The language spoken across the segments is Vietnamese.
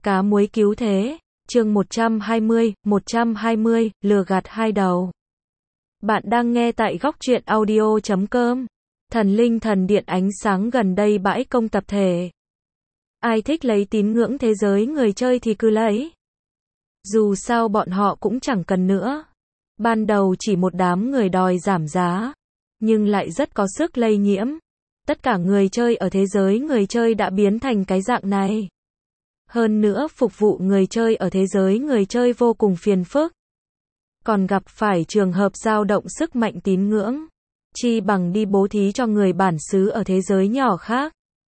Cá muối cứu thế, chương 120, lừa gạt hai đầu. Bạn đang nghe tại góc truyện audio.com. Thần linh thần điện ánh sáng gần đây bãi công tập thể. Ai thích lấy tín ngưỡng thế giới người chơi thì cứ lấy. Dù sao bọn họ cũng chẳng cần nữa. Ban đầu chỉ một đám người đòi giảm giá, nhưng lại rất có sức lây nhiễm. Tất cả người chơi ở thế giới người chơi đã biến thành cái dạng này. Hơn nữa phục vụ người chơi ở thế giới người chơi vô cùng phiền phức. Còn gặp phải trường hợp dao động sức mạnh tín ngưỡng, chi bằng đi bố thí cho người bản xứ ở thế giới nhỏ khác.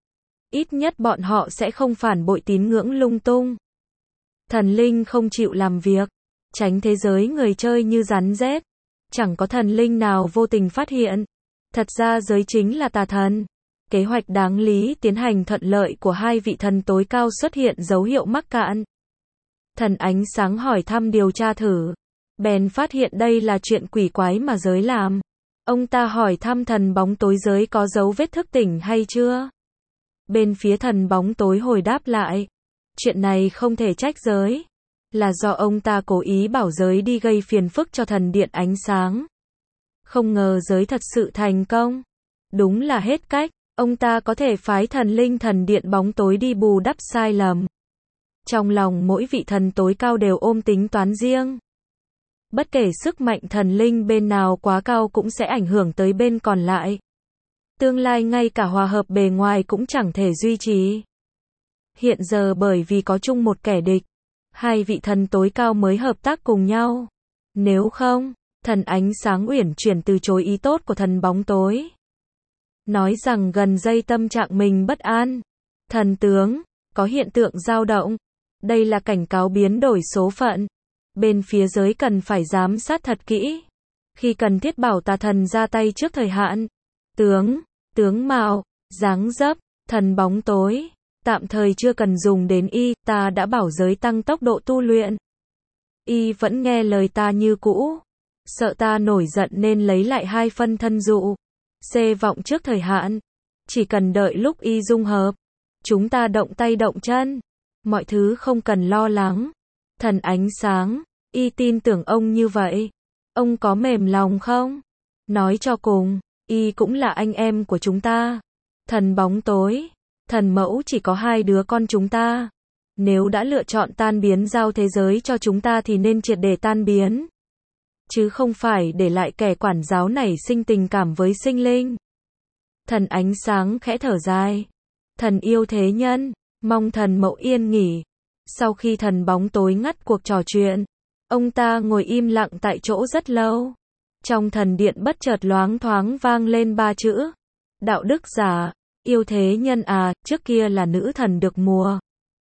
Ít nhất bọn họ sẽ không phản bội tín ngưỡng lung tung. Thần linh không chịu làm việc, tránh thế giới người chơi như rắn rết. Chẳng có thần linh nào vô tình phát hiện. Thật ra giới chính là tà thần. Kế hoạch đáng lý tiến hành thuận lợi của hai vị thần tối cao xuất hiện dấu hiệu mắc cạn. Thần ánh sáng hỏi thăm điều tra thử. Bèn phát hiện đây là chuyện quỷ quái mà giới làm. Ông ta hỏi thăm thần bóng tối giới có dấu vết thức tỉnh hay chưa. Bên phía thần bóng tối hồi đáp lại. Chuyện này không thể trách giới. Là do ông ta cố ý bảo giới đi gây phiền phức cho thần điện ánh sáng. Không ngờ giới thật sự thành công. Đúng là hết cách. Ông ta có thể phái thần linh thần điện bóng tối đi bù đắp sai lầm. Trong lòng mỗi vị thần tối cao đều ôm tính toán riêng. Bất kể sức mạnh thần linh bên nào quá cao cũng sẽ ảnh hưởng tới bên còn lại. Tương lai ngay cả hòa hợp bề ngoài cũng chẳng thể duy trì. Hiện giờ bởi vì có chung một kẻ địch, hai vị thần tối cao mới hợp tác cùng nhau. Nếu không, thần ánh sáng uyển chuyển từ chối ý tốt của thần bóng tối. Nói rằng gần đây tâm trạng mình bất an. Thần tướng, có hiện tượng dao động. Đây là cảnh cáo biến đổi số phận. Bên phía giới cần phải giám sát thật kỹ. Khi cần thiết bảo tà thần ra tay trước thời hạn. Tướng mạo, dáng dấp, thần bóng tối. Tạm thời chưa cần dùng đến y, ta đã bảo giới tăng tốc độ tu luyện. Y vẫn nghe lời ta như cũ. Sợ ta nổi giận nên lấy lại 2 phân thân dụ. Vọng trước thời hạn. Chỉ cần đợi lúc y dung hợp. Chúng ta động tay động chân. Mọi thứ không cần lo lắng. Thần ánh sáng, y tin tưởng ông như vậy. Ông có mềm lòng không? Nói cho cùng, y cũng là anh em của chúng ta. Thần bóng tối, thần mẫu chỉ có 2 đứa con chúng ta. Nếu đã lựa chọn tan biến giao thế giới cho chúng ta thì nên triệt để tan biến. Chứ không phải để lại kẻ quản giáo nảy sinh tình cảm với sinh linh. Thần ánh sáng khẽ thở dài. Thần yêu thế nhân, mong thần mẫu yên nghỉ. Sau khi thần bóng tối ngắt cuộc trò chuyện, ông ta ngồi im lặng tại chỗ rất lâu. Trong thần điện bất chợt loáng thoáng vang lên 3 chữ. Đạo đức giả, yêu thế nhân à, trước kia là nữ thần được mùa.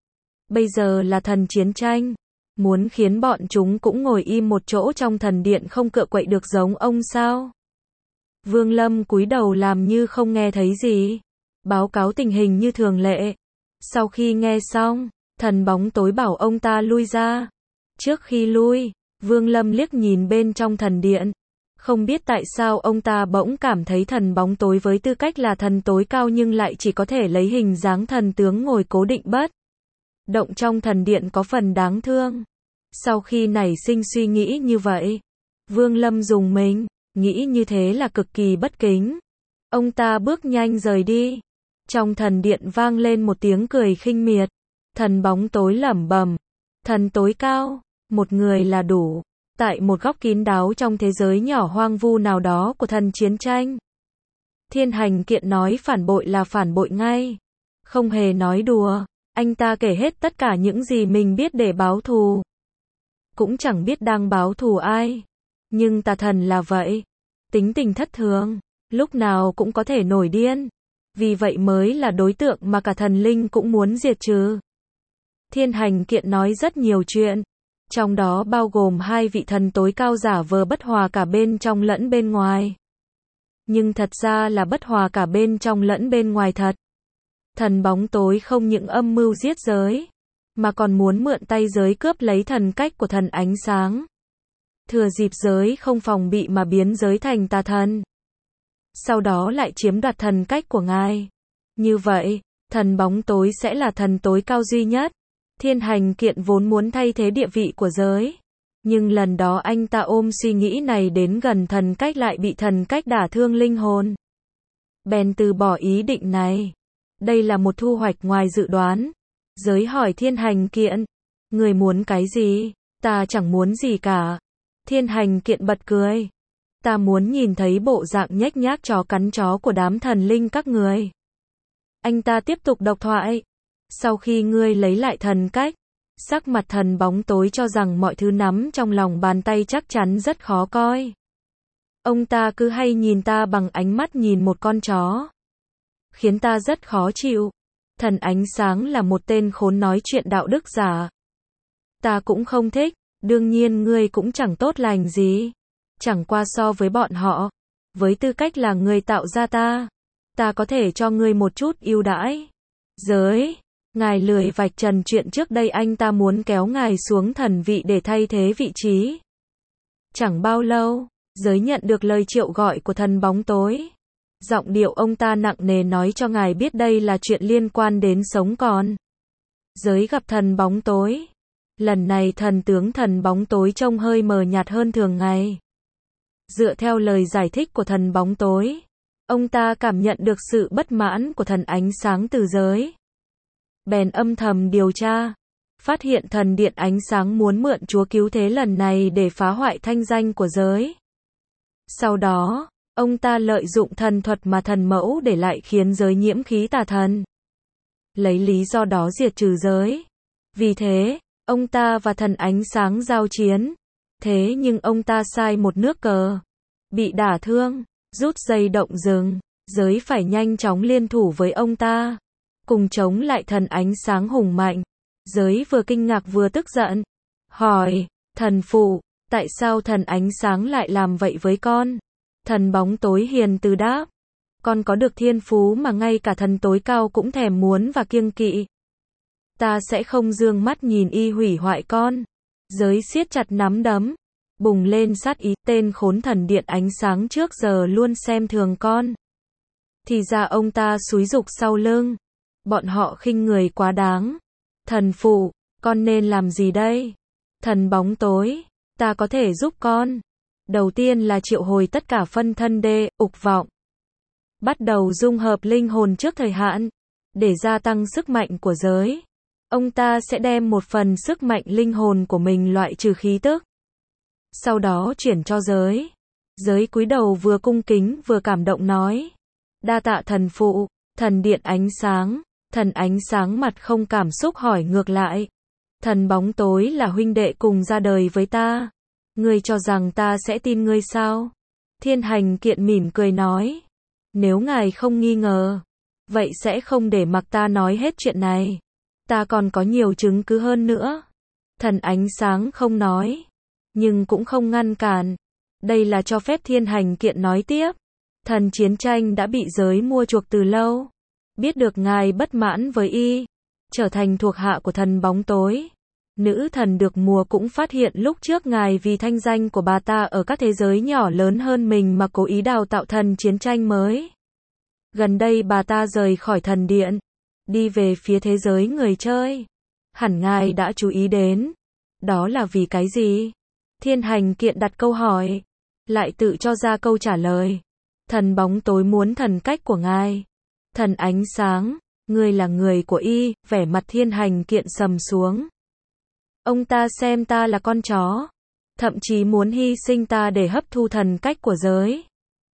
Bây giờ là thần chiến tranh. Muốn khiến bọn chúng cũng ngồi im một chỗ trong thần điện không cựa quậy được giống ông sao? Vương Lâm cúi đầu làm như không nghe thấy gì. Báo cáo tình hình như thường lệ. Sau khi nghe xong, thần bóng tối bảo ông ta lui ra. Trước khi lui, Vương Lâm liếc nhìn bên trong thần điện. Không biết tại sao ông ta bỗng cảm thấy thần bóng tối với tư cách là thần tối cao nhưng lại chỉ có thể lấy hình dáng thần tướng ngồi cố định bất động trong thần điện có phần đáng thương. Sau khi nảy sinh suy nghĩ như vậy, Vương Lâm rùng mình, nghĩ như thế là cực kỳ bất kính. Ông ta bước nhanh rời đi. Trong thần điện vang lên một tiếng cười khinh miệt. Thần bóng tối lẩm bẩm, thần tối cao, một người là đủ. Tại một góc kín đáo trong thế giới nhỏ hoang vu nào đó của thần chiến tranh, Thiên Hành Kiện nói phản bội là phản bội ngay. Không hề nói đùa, anh ta kể hết tất cả những gì mình biết để báo thù. Cũng chẳng biết đang báo thù ai. Nhưng tà thần là vậy. Tính tình thất thường, lúc nào cũng có thể nổi điên. Vì vậy mới là đối tượng mà cả thần linh cũng muốn diệt trừ. Thiên Hành Kiện nói rất nhiều chuyện. Trong đó bao gồm 2 vị thần tối cao giả vờ bất hòa cả bên trong lẫn bên ngoài. Nhưng thật ra là bất hòa cả bên trong lẫn bên ngoài thật. Thần bóng tối không những âm mưu giết giới, mà còn muốn mượn tay giới cướp lấy thần cách của thần ánh sáng. Thừa dịp giới không phòng bị mà biến giới thành tà thần. Sau đó lại chiếm đoạt thần cách của ngài. Như vậy, thần bóng tối sẽ là thần tối cao duy nhất. Thiên Hành Kiện vốn muốn thay thế địa vị của giới. Nhưng lần đó anh ta ôm suy nghĩ này đến gần thần cách lại bị thần cách đả thương linh hồn. Bèn từ bỏ ý định này. Đây là một thu hoạch ngoài dự đoán. Giới hỏi Thiên Hành Kiện. Người muốn cái gì? Ta chẳng muốn gì cả. Thiên Hành Kiện bật cười. Ta muốn nhìn thấy bộ dạng nhếch nhác chó cắn chó của đám thần linh các người. Anh ta tiếp tục độc thoại. Sau khi ngươi lấy lại thần cách, sắc mặt thần bóng tối cho rằng mọi thứ nắm trong lòng bàn tay chắc chắn rất khó coi. Ông ta cứ hay nhìn ta bằng ánh mắt nhìn một con chó. Khiến ta rất khó chịu. Thần ánh sáng là một tên khốn nói chuyện đạo đức giả. Ta cũng không thích, đương nhiên ngươi cũng chẳng tốt lành gì. Chẳng qua so với bọn họ, với tư cách là người tạo ra ta có thể cho ngươi một chút ưu đãi. Giới, ngài lười vạch trần chuyện trước đây anh ta muốn kéo ngài xuống thần vị để thay thế vị trí. Chẳng bao lâu, giới nhận được lời triệu gọi của thần bóng tối. Giọng điệu ông ta nặng nề nói cho ngài biết đây là chuyện liên quan đến sống còn. Giới gặp thần bóng tối. Lần này thần tướng thần bóng tối trông hơi mờ nhạt hơn thường ngày. Dựa theo lời giải thích của thần bóng tối, ông ta cảm nhận được sự bất mãn của thần ánh sáng từ giới. Bèn âm thầm điều tra, phát hiện thần điện ánh sáng muốn mượn chúa cứu thế lần này để phá hoại thanh danh của giới. Sau đó, ông ta lợi dụng thần thuật mà thần mẫu để lại khiến giới nhiễm khí tà thần. Lấy lý do đó diệt trừ giới. Vì thế, ông ta và thần ánh sáng giao chiến. Thế nhưng ông ta sai một nước cờ. Bị đả thương, rút dây động rừng, giới phải nhanh chóng liên thủ với ông ta. Cùng chống lại thần ánh sáng hùng mạnh. Giới vừa kinh ngạc vừa tức giận. Hỏi, thần phụ, tại sao thần ánh sáng lại làm vậy với con? Thần bóng tối hiền từ đáp. Con có được thiên phú mà ngay cả thần tối cao cũng thèm muốn và kiêng kỵ. Ta sẽ không dương mắt nhìn y hủy hoại con. Giới siết chặt nắm đấm. Bùng lên sát ý, tên khốn thần điện ánh sáng trước giờ luôn xem thường con. Thì ra ông ta xúi giục sau lưng. Bọn họ khinh người quá đáng. Thần phụ, con nên làm gì đây? Thần bóng tối, ta có thể giúp con. Đầu tiên là triệu hồi tất cả phân thân đê, ục vọng. Bắt đầu dung hợp linh hồn trước thời hạn. Để gia tăng sức mạnh của giới. Ông ta sẽ đem một phần sức mạnh linh hồn của mình loại trừ khí tức. Sau đó chuyển cho giới. Giới cúi đầu vừa cung kính vừa cảm động nói. Đa tạ thần phụ, thần điện ánh sáng. Thần ánh sáng mặt không cảm xúc hỏi ngược lại. Thần bóng tối là huynh đệ cùng ra đời với ta. Ngươi cho rằng ta sẽ tin ngươi sao? Thiên Hành Kiện mỉm cười nói. Nếu ngài không nghi ngờ, vậy sẽ không để mặc ta nói hết chuyện này. Ta còn có nhiều chứng cứ hơn nữa. Thần ánh sáng không nói, nhưng cũng không ngăn cản. Đây là cho phép Thiên Hành Kiện nói tiếp. Thần chiến tranh đã bị giới mua chuộc từ lâu. Biết được ngài bất mãn với y, trở thành thuộc hạ của thần bóng tối. Nữ thần được mùa cũng phát hiện lúc trước ngài vì thanh danh của bà ta ở các thế giới nhỏ lớn hơn mình mà cố ý đào tạo thần chiến tranh mới. Gần đây bà ta rời khỏi thần điện, đi về phía thế giới người chơi. Hẳn ngài đã chú ý đến. Đó là vì cái gì? Thiên Hành Kiện đặt câu hỏi, lại tự cho ra câu trả lời. Thần bóng tối muốn thần cách của ngài. Thần ánh sáng, ngươi là người của y, vẻ mặt Thiên Hành Kiện sầm xuống. Ông ta xem ta là con chó, thậm chí muốn hy sinh ta để hấp thu thần cách của giới.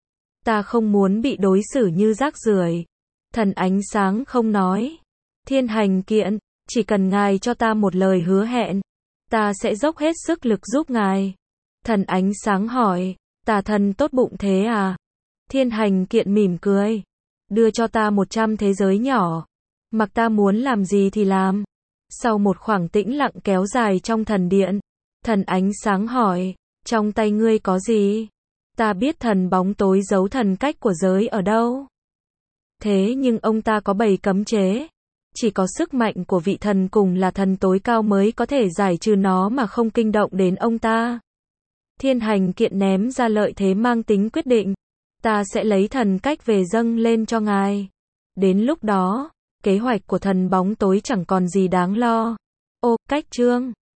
Ta không muốn bị đối xử như rác rưởi. Thần ánh sáng không nói. Thiên Hành Kiện, chỉ cần ngài cho ta một lời hứa hẹn, ta sẽ dốc hết sức lực giúp ngài. Thần ánh sáng hỏi, tà thần tốt bụng thế à? Thiên Hành Kiện mỉm cười. Đưa cho ta 100 thế giới nhỏ. Mặc ta muốn làm gì thì làm. Sau một khoảng tĩnh lặng kéo dài trong thần điện, thần ánh sáng hỏi, trong tay ngươi có gì? Ta biết thần bóng tối giấu thần cách của giới ở đâu. Thế nhưng ông ta có 7 cấm chế. Chỉ có sức mạnh của vị thần cùng là thần tối cao mới có thể giải trừ nó mà không kinh động đến ông ta. Thiên Hành Kiện ném ra lợi thế mang tính quyết định. Ta sẽ lấy thần cách về dâng lên cho ngài. Đến lúc đó, kế hoạch của thần bóng tối chẳng còn gì đáng lo. Ô, cách chương.